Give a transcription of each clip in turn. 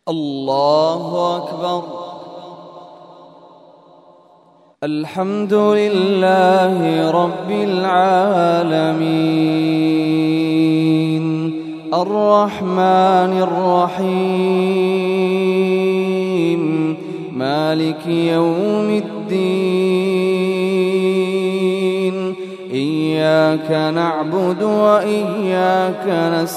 الله أكبر. الحمد لله رب العالمين الرحمن الرحيم مالك يوم الدين إياك نعبد وإياك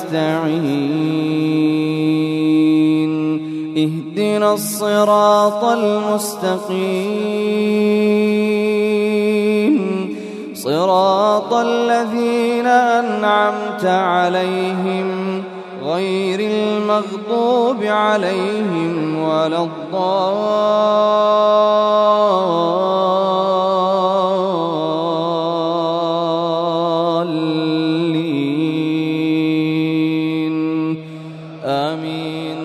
نستعين اهدنا الصراط المستقيم صراط الذين أنعمت عليهم غير المغضوب عليهم ولا الضالين آمين.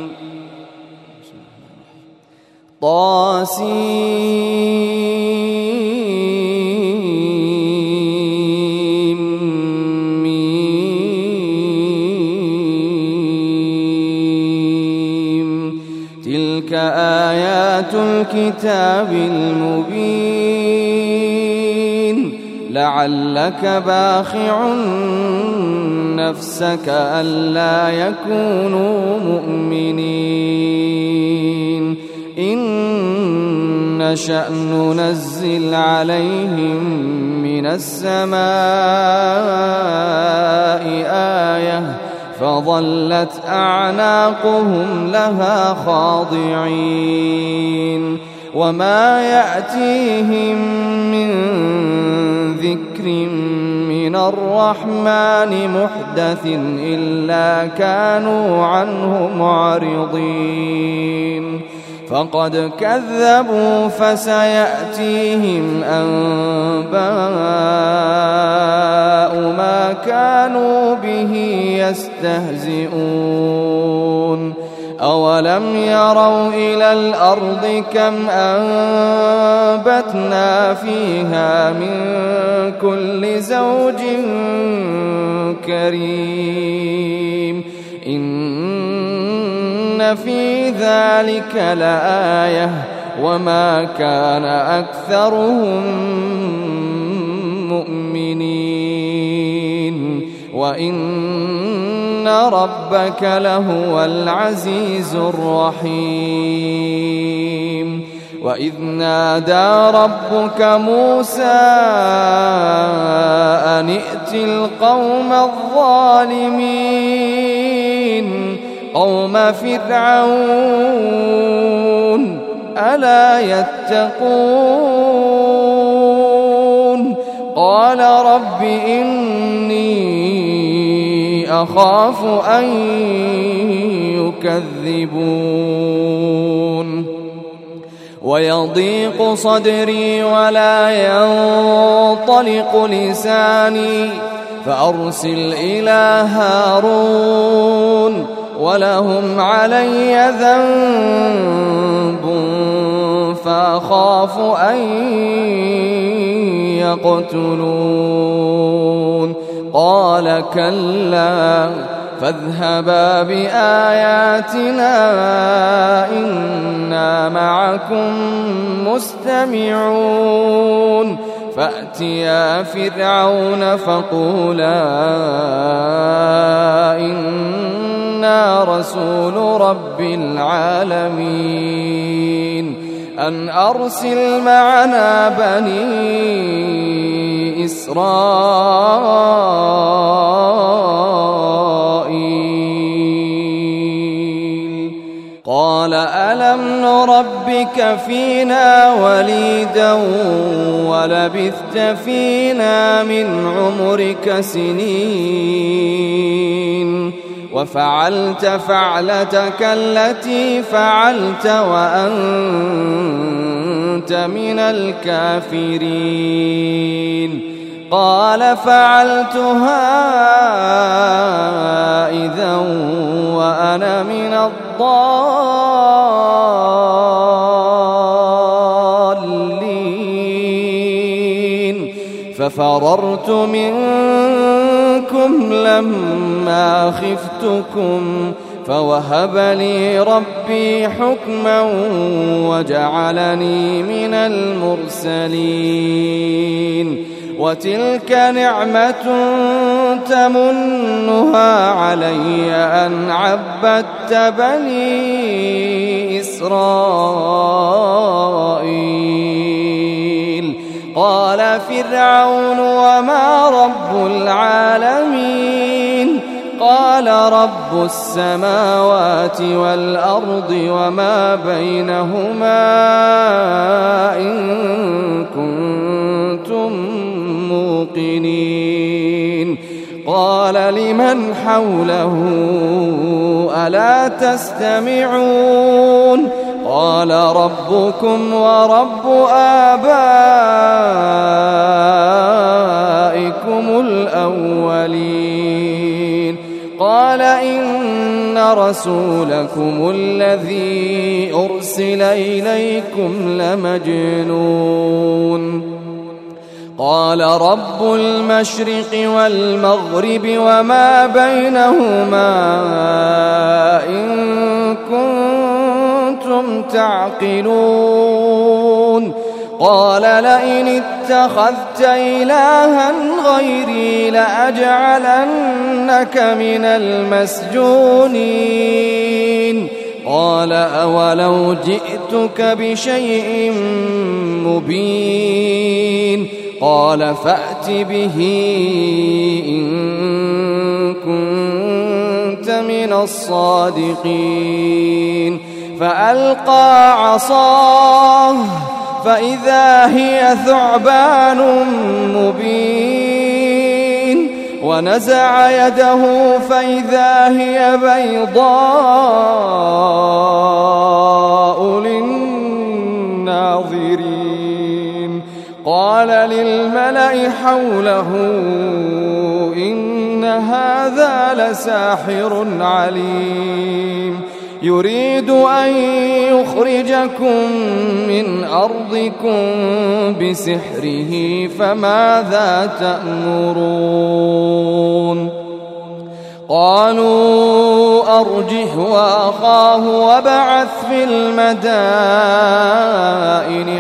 تلك آيات الكتاب المبين لعلك باخع نفسك ألا يكونوا مؤمنين إن نشأ ننزل عليهم من السماء آية فظلت أعناقهم لها خاضعين وما يأتيهم من ذكر من الرحمن محدث إلا كانوا عنه معرضين فقد كذبوا فسيأتيهم أنباء ما كانوا به يستهزئون أولم يروا إلى الأرض كم أنبتنا فيها من كل زوج كريم إن في ذلك لآية وما كان أكثرهم مؤمنين وإن ربك لهو العزيز الرحيم وإذ نادى ربك موسى أن ائت القوم الظالمين قوم فرعون ألا يتقون قال رب إني أخاف أن يكذبون ويضيق صدري ولا ينطلق لساني فأرسل إلى هارون ولهم علي ذنب فأخاف أن يقتلون قال كلا فاذهبا بآياتنا إنا معكم مستمعون فأتيا فرعون فقولا إنا رسول رب العالمين أن أرسل معنا بني إسرائيل قال ألم نربك فينا وليدا ولبثت فينا من عمرك سنين وفعلت فعلتك التي فعلت وأنت من الكافرين قال فعلتها إذا وأنا من الضالين ففررت منكم لما خفتكم فوهب لي ربي حكما وجعلني من المرسلين وتلك نعمة تمنها علي أن عبدت بني إسرائيل قال فرعون وما رب العالمين قال رب السماوات والأرض وما بينهما إن كنتم موقنين قال لمن حوله ألا تستمعون قال ربكم ورب آبائكم الأولين قال إن رسولكم الذي أرسل إليكم لمجنون قال رب المشرق والمغرب وما بينهما إن كنتم تعقلون قال لئن اتخذت إلها غيري لأجعلنك من المسجونين قال أولو جئتك بشيء مبين قال فأت به إن كنت من الصادقين فألقى عصاه فإذا هي ثعبان مبين ونزع يده فإذا هي بيضاء للناظرين قال للملأ حوله إن هذا لساحر عليم يريد أن يخرجكم من أرضكم بسحره فماذا تأمرون قالوا أرجه وأخاه وابعث في المدائن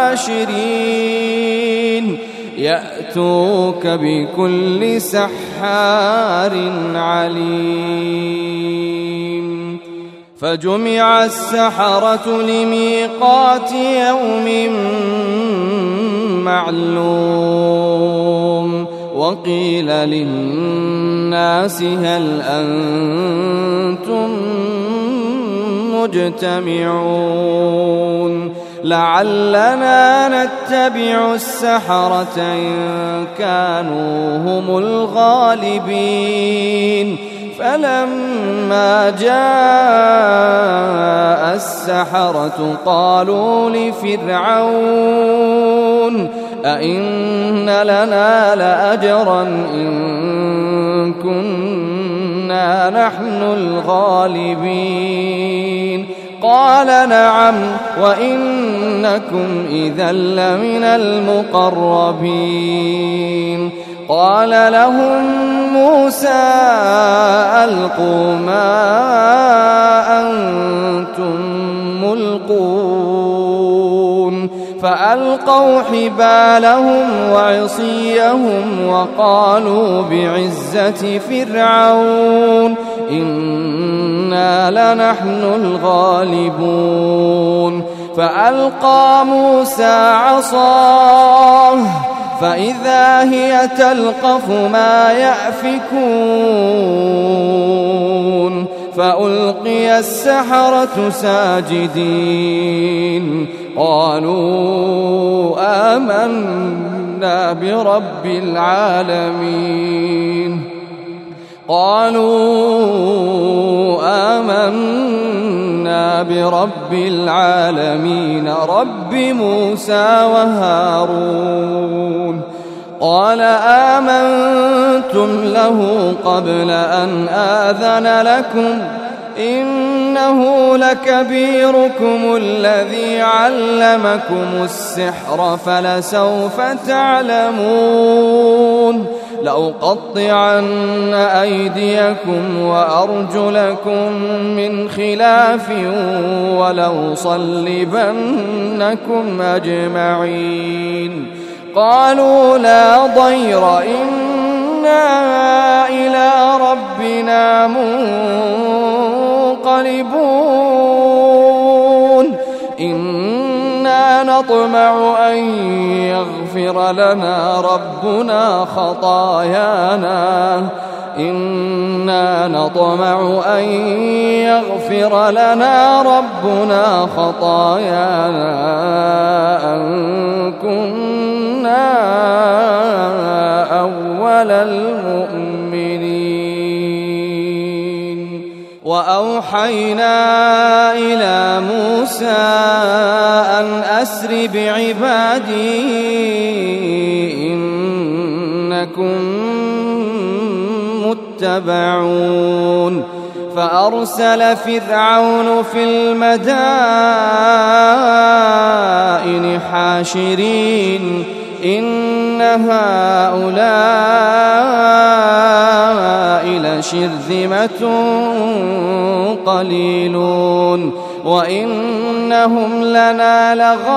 حاشرين يأتوك بكل سحار عليم فجمع السحرة لميقات يوم معلوم وقيل للناس هل أنتم مجتمعون لعلنا نتبع السحرة إن كانوا هم الغالبين فلما جاء السحرة قالوا لفرعون أئن لنا لأجرا إن كنا نحن الغالبين قال نعم وإنكم إذا لمن المقربين قال لهم موسى ألقوا ما أنتم ملقون فألقوا حبالهم وعصيهم وقالوا بعزة فرعون إنا لنحن الغالبون فألقى موسى عصاه فإذا هي تلقف ما يأفكون فألقي السحرة ساجدين قالوا آمنا برب العالمين رب موسى وهارون قال آمنتم له قبل أن آذن لكم إنه لكبيركم الذي علمكم السحر فلسوف تعلمون لأقطعن أيديكم وأرجلكم من خلاف ولأصلبنكم أجمعين قالوا لا ضير إنا إلى ربنا منقلبون إنا نطمع أن يغفر لنا ربنا خطايانا أن كنا أول المؤمنين وأوحينا إلى موسى أن أسر بعبادي إنكم متبعون فأرسل فرعون في المدائن حاشرين إن هؤلاء لشرذمة قليلون وإنهم لنا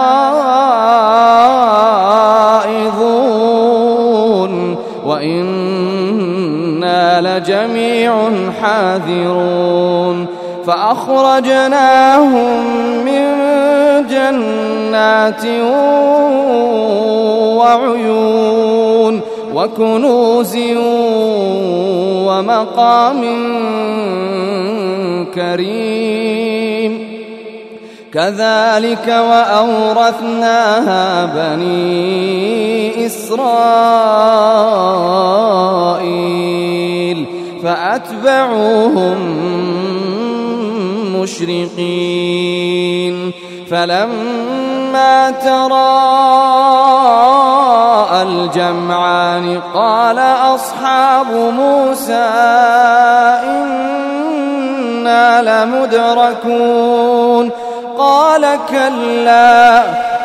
لغائظون وإنا لجميع حاذرون فأخرجناهم من جنات وعيون وكنوز ومقام كريم كذلك وأورثناها بني إسرائيل فأتبعوهم مشرقين فلما تراءى الجمعان قال أصحاب موسى إنا لمدركون قال كلا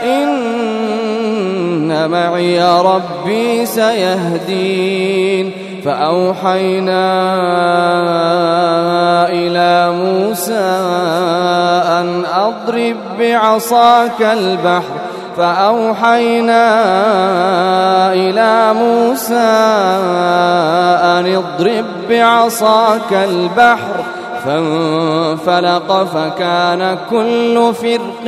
إن معي ربي سيهدين فأوحينا إلى موسى أن أضرب بعصاك البحر فانفلق فكان كل فرق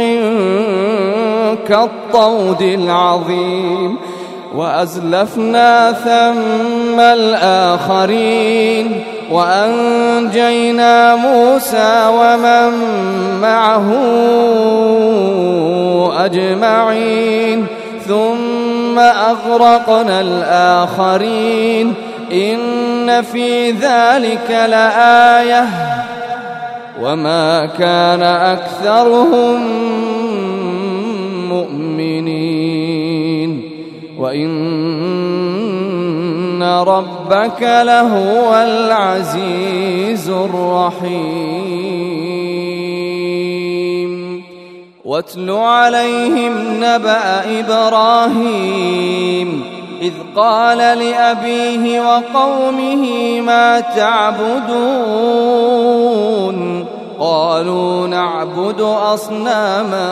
كالطود العظيم وأزلفنا ثم الآخرين وأنجينا موسى ومن معه أجمعين ثم أغرقنا الآخرين إن في ذلك لآية وما كان أكثرهم مؤمنين وإن ربك لهو العزيز الرحيم واتل عليهم نبأ إبراهيم إذ قال لأبيه وقومه ما تعبدون قالوا نعبد أصناما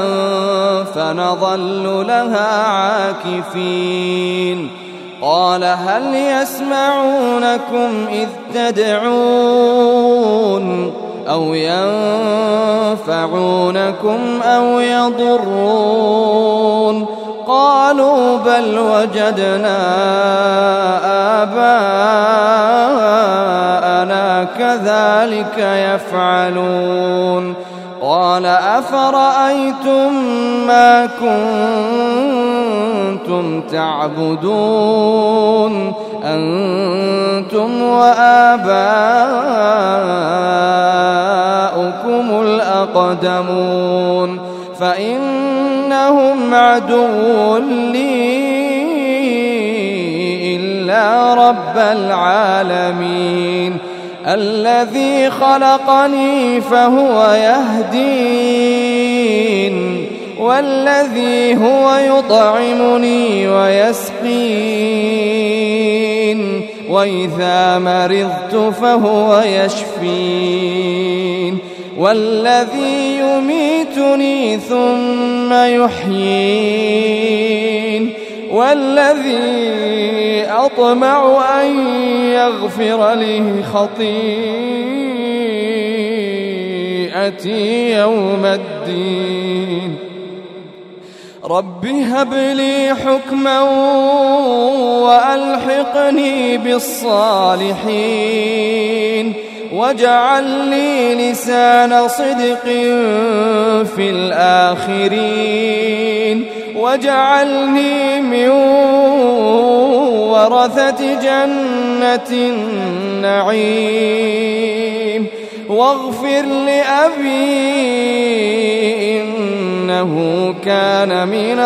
فنظل لها عاكفين قال هل يسمعونكم إذ تدعون أو ينفعونكم أو يضرون قالوا بل وجدنا آباءنا كذلك يفعلون قال أفرأيتم ما كنتم تعبدون أنتم وآباؤكم الأقدمون فإنهم عدو لي إلا رب العالمين الذي خلقني فهو يهدين والذي هو يطعمني ويسقين وإذا مرضت فهو يشفين والذي يميتني ثم يحيين والذي أطمع أن يغفر لي خطيئتي يوم الدين رب هب لي حكما وألحقني بالصالحين واجعل لي لسان صدق في الآخرين واجعلني من ورثة جنة النعيم واغفر لأبي إنه كان من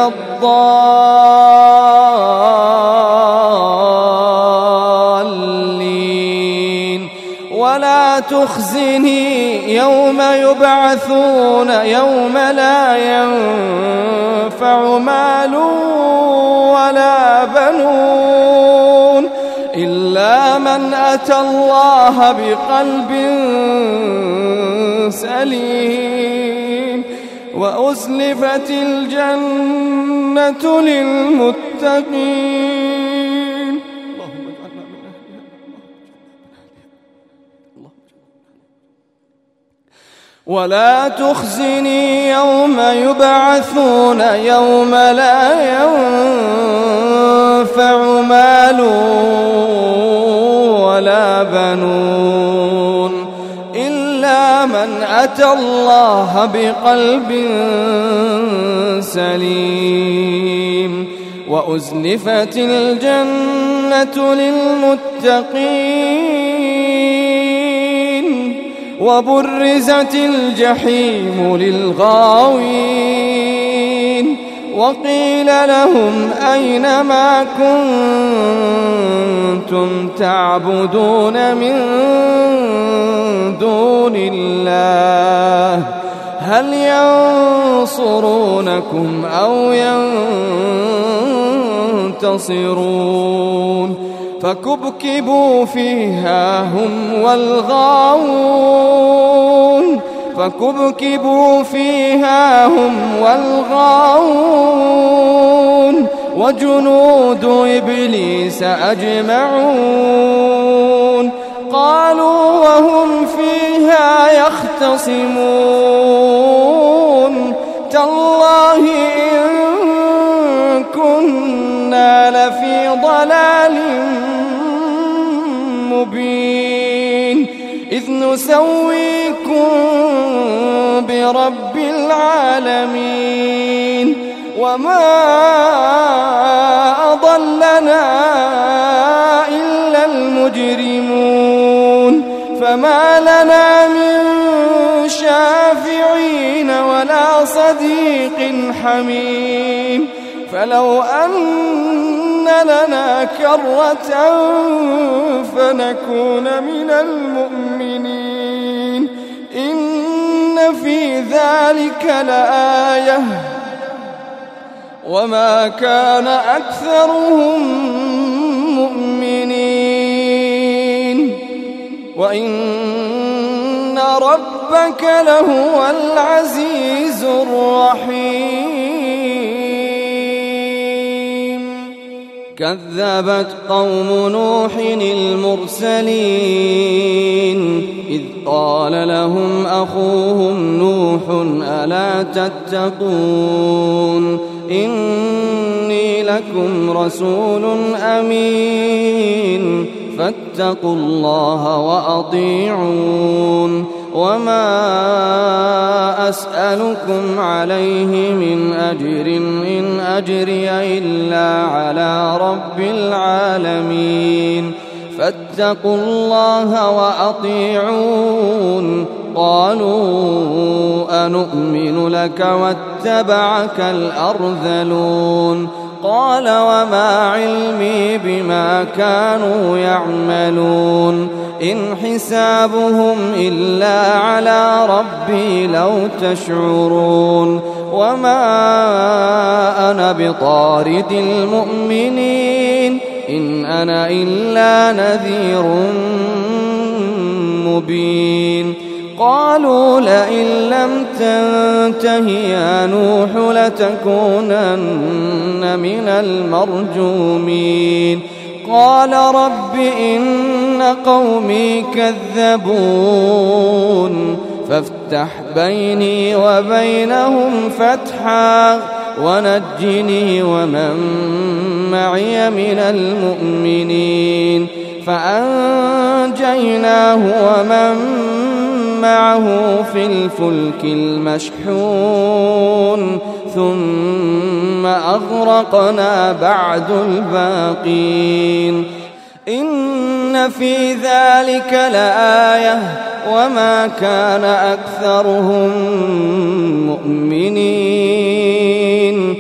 الضالين ولا تخزني يوم يبعثون يوم لا ينفع مال ولا بنون إلا من أتى الله بقلب سليم وأزلفت الجنة للمتقين ولا تخزني يوم يبعثون يوم لا ينفع مال ولا بنون إلا من أتى الله بقلب سليم وأزلفت الجنة للمتقين وبرزت الجحيم للغاوين وقيل لهم أين ما كنتم تعبدون من دون الله هل ينصرونكم أو ينتصرون فكبكبوا فيها هم والغاوون وجنود إبليس أجمعون قالوا وهم فيها يختصمون تالله إن كنا لفي ضلال مبين إذ نسويكم برب العالمين وما أضلنا إلا المجرمون فما لنا من شافعين ولا صديق حميم فلو أن لنا كرة فنكون من المؤمنين إن في ذلك لآية وما كان أكثرهم مؤمنين وإن ربك لهو العزيز الرحيم كذبت قوم نوح المرسلين إذ قال لهم أخوهم نوح ألا تتقون إني لكم رسول أمين فاتقوا الله وأطيعون وما أسألكم عليه من أجر إن أجري إلا على رب العالمين فاتقوا الله وأطيعون قالوا أنؤمن لك واتبعك الأرذلون قال وما علمي بما كانوا يعملون إن حسابهم إلا على ربي لو تشعرون وما أنا بطارد المؤمنين إن أنا إلا نذير مبين قالوا لئن لم تنته يا نوح لتكونن من المرجومين قال رب إن قومي كذبون فافتح بيني وبينهم فتحا ونجني ومن معي من المؤمنين فأنجيناه ومن معه في الفلك المشحون ثم أغرقنا بعد الباقين إن في ذلك لآية وما كان أكثرهم مؤمنين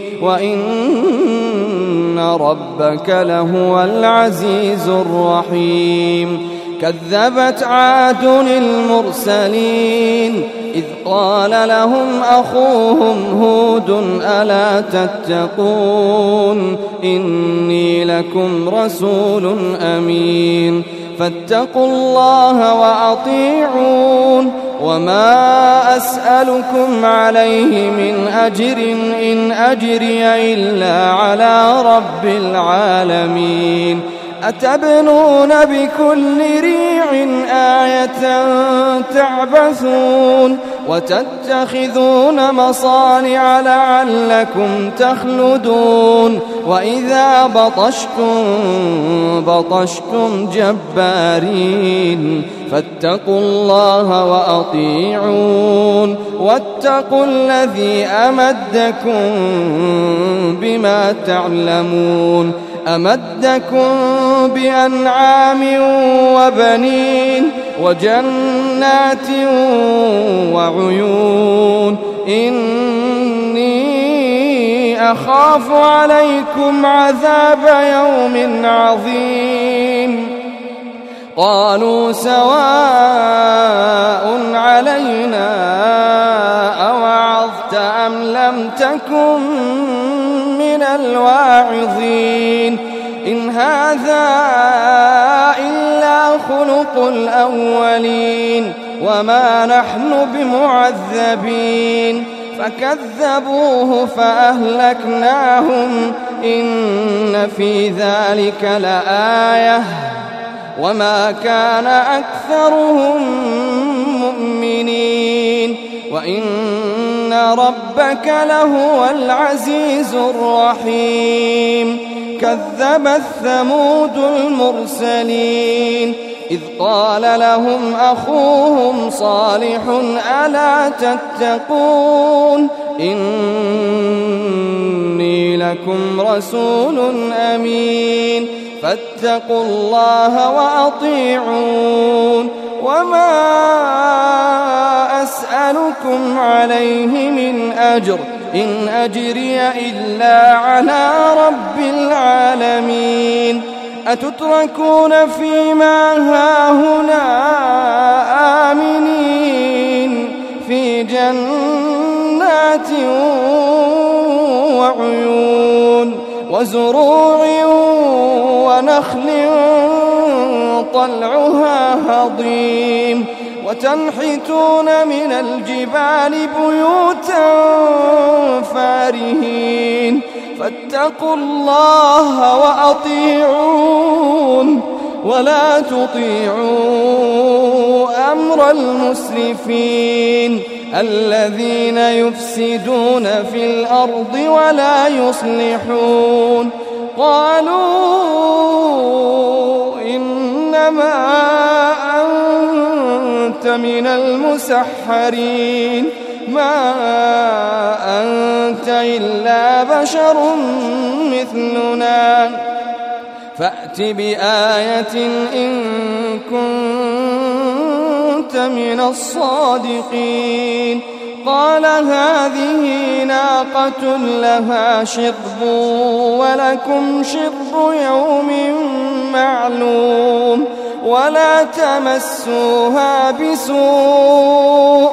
وإن ربك لهو العزيز الرحيم كذبت عاد المرسلين إذ قال لهم أخوهم هود ألا تتقون إني لكم رسول أمين فاتقوا الله وأطيعون وما أسألكم عليه من أجر إن أجري إلا على رب العالمين أتبنون بكل ريع آية تعبثون وتتخذون مصانع لعلكم تخلدون وإذا بطشتم جبارين فاتقوا الله وأطيعون واتقوا الذي أمدكم بما تعلمون أمدكم بأنعام وبنين وجنات وعيون إني أخاف عليكم عذاب يوم عظيم قالوا سواء علينا أوعظت أم لم تكن من الواعظين إن هذا إلا خلق الأولين وما نحن بمعذبين فكذبوه فأهلكناهم إن في ذلك لآية وما كان أكثرهم مؤمنين وإن ربك لهو العزيز الرحيم كذبت ثمود المرسلين إذ قال لهم أخوهم صالح ألا تتقون إني لكم رسول أمين فاتقوا الله وأطيعون وما أسألكم عليه من أجر إن أجري إلا على رب العالمين أتتركون فيما هاهنا آمنين في جنات وعيون وزروع ونخل طلعها هضيم وتنحتون من الجبال بيوتا فارهين فاتقوا الله وأطيعون ولا تطيعوا أمر المسرفين الذين يفسدون في الأرض ولا يصلحون قالوا إنما أنت من المسحرين ما أنت إلا بشر مثلنا فأت بآية إن كنت من الصادقين قال هذه ناقة لها شرب ولكم شرب يوم معلوم ولا تمسوها بسوء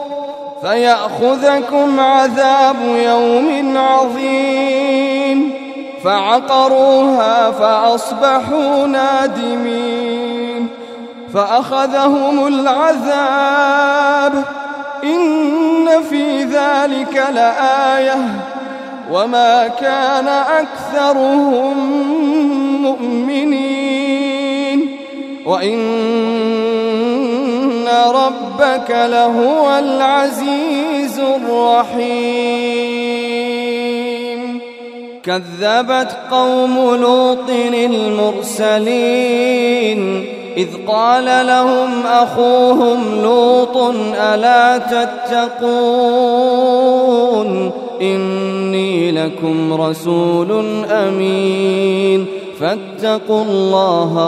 فيأخذكم عذاب يوم عظيم. فعقروها فأصبحوا نادمين فأخذهم العذاب إن في ذلك لآية وما كان أكثرهم مؤمنين وإن ربك لهو العزيز الرحيم. كذبت قوم لوط المرسلين إذ قال لهم أخوهم لوط ألا تتقون إني لكم رسول أمين فاتقوا الله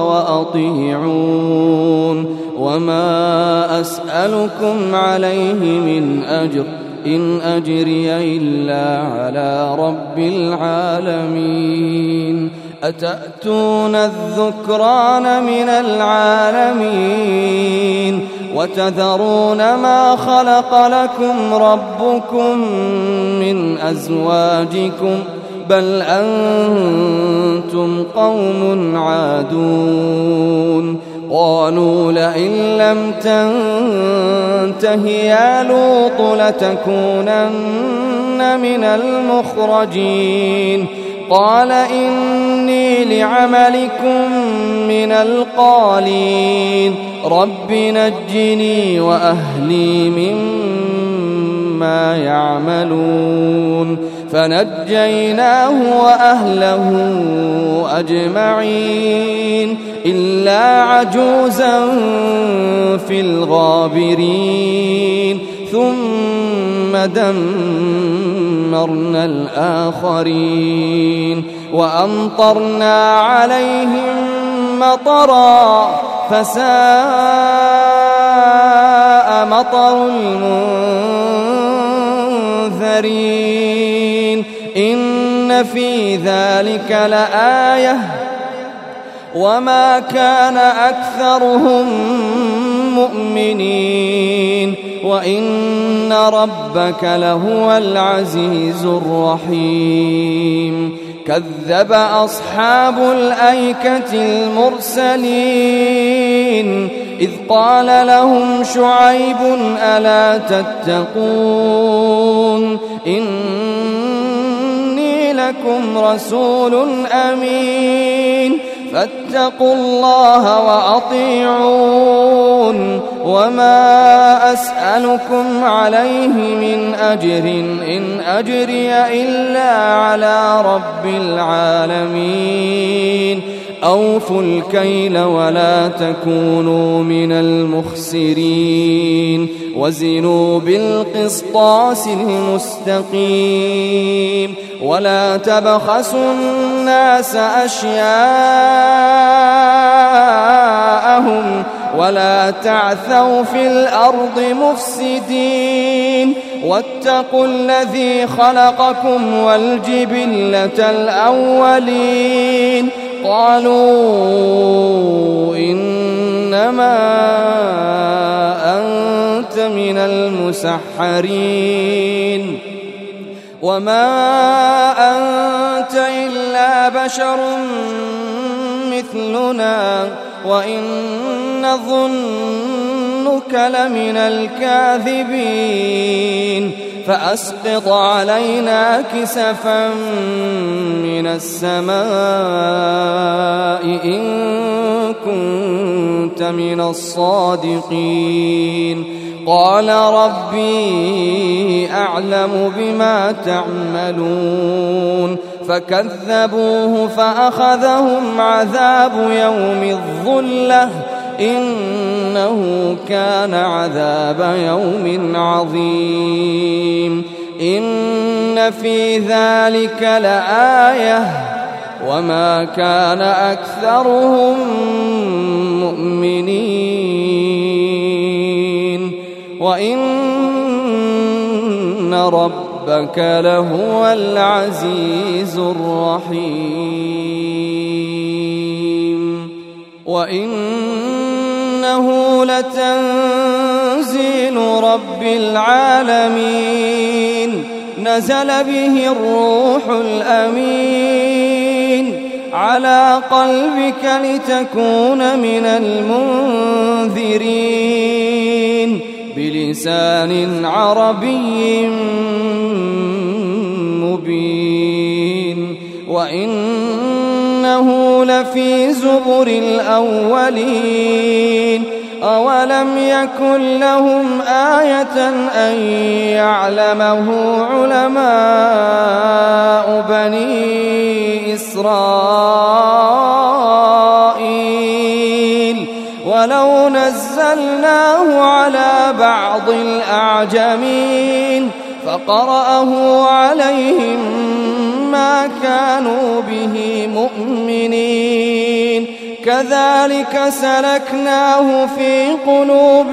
وأطيعون وما أسألكم عليه من أجر إن أجري إلا على رب العالمين. أتأتون الذكران من العالمين وتذرون ما خلق لكم ربكم من أزواجكم بل أنتم قوم عادون. قالوا لئن لم تنته يا لوط لتكونن من المخرجين. قال إني لعملكم من القالين رب نجني وأهلي مما يعملون. فنجيناه وأهله أجمعين إلا عجوزا في الغابرين ثم دمرنا الآخرين وأمطرنا عليهم مطرا فساء مطر المنذرين. إن في ذلك لآية وما كان أكثرهم مؤمنين وإن ربك لهو العزيز الرحيم. كذب أصحاب الأيكة المرسلين إذ قال لهم شعيب ألا تتقون إني لكم رسول أمين فاتقوا الله وأطيعون وما أسألكم عليه من أجر إن أجري إلا على رب العالمين. أوفوا الكيل ولا تكونوا من المخسرين وزنوا بالقسطاس المستقيم ولا تبخسوا الناس أشياءهم ولا تعثوا في الأرض مفسدين واتقوا الذي خلقكم والجبلة الأولين. قالوا إنما أنت من المسحرين وما أنت إلا بشر مثلنا وإن نظنك لمن الكاذبين فأسقط علينا كسفا من السماء إن كنت من الصادقين. قال ربي أعلم بما تعملون فكذبوه فأخذهم عذاب يوم الظلة إنه كان عذاب يوم عظيم. إن في ذلك لآية وما كان أكثرهم مؤمنين وإن ربك لهو العزيز الرحيم. وإنه لتنزيل رب العالمين نزل به الروح الأمين على قلبك لتكون من المنذرين بلسان عربي مبين وإنه لفي زبر الأولين أولم يكن لهم آية أن يعلمه علماء بني إسرائيل ولو نزلناه على بعض الأعجمين فقرأه عليهم ما كانوا به مؤمنين كذلك سلكناه في قلوب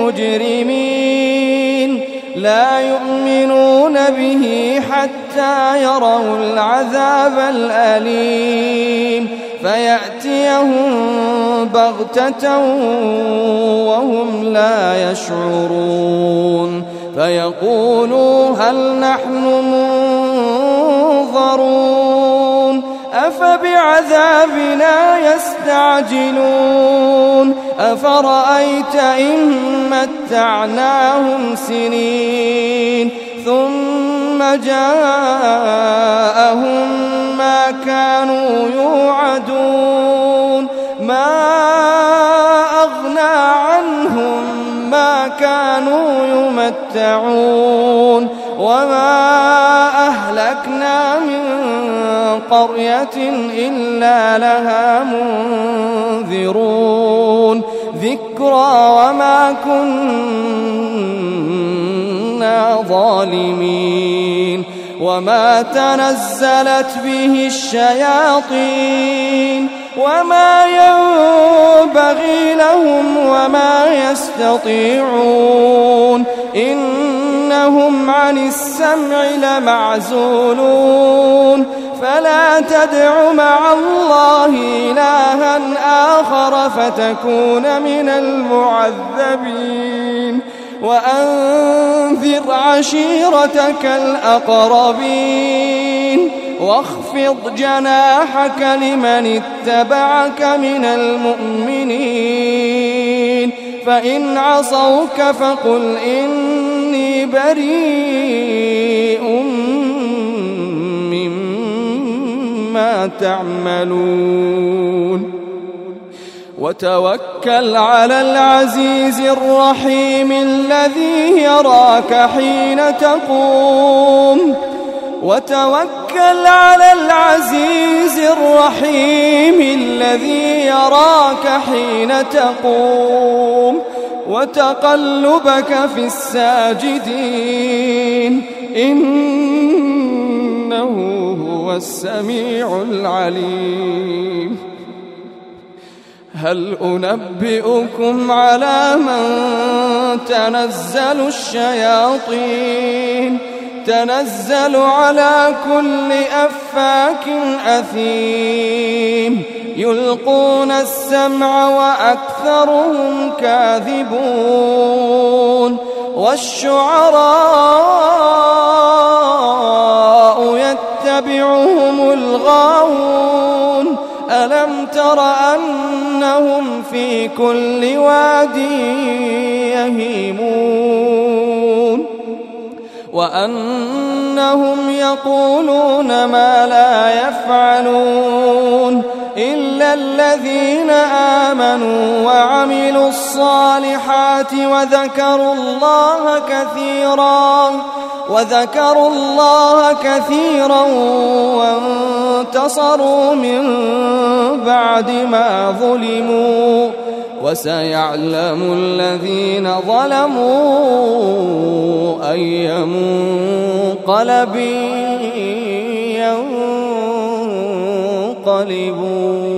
المجرمين لا يؤمنون به حتى يروا العذاب الأليم فيأتيهم بغتة وهم لا يشعرون فيقولوا هل نحن منظرون أفبعذابنا يستعجلون أفرأيت إن متعناهم سنين ثم جاءهم ما كانوا يوعدون ما أغنى عنهم ما كانوا يمتعون وما أهلكنا من قرية إلا لها منذرون ذكرى وما كنا ظالمين وما تنزلت به الشياطين وما ينبغي لهم وما يستطيعون إنهم عن السمع لمعزولون فلا تدع مع الله إلها آخر فتكون من المعذبين وأنذر عشيرتك الأقربين واخفض جناحك لمن اتبعك من المؤمنين فإن عصوك فقل إني بريء مما تعملون وتوكل على العزيز الرحيم الذي يراك حين تقوم وتوكل على العزيز الرحيم الذي يراك حين تقوم وتقلبك في الساجدين إنه هو السميع العليم هل أنبئكم على من تنزل الشياطين تنزل على كل أفاك أثيم يلقون السمع وأكثرهم كاذبون والشعراء يتبعهم الغاوون ألم تر أنهم في كل واد يهيمون وأنهم يقولون ما لا يفعلون إلا الذين آمنوا وعملوا الصالحات وذكروا الله كثيرا وانتصروا من بعد ما ظلموا وسيعلم الذين ظلموا أي منقلب ينقلبون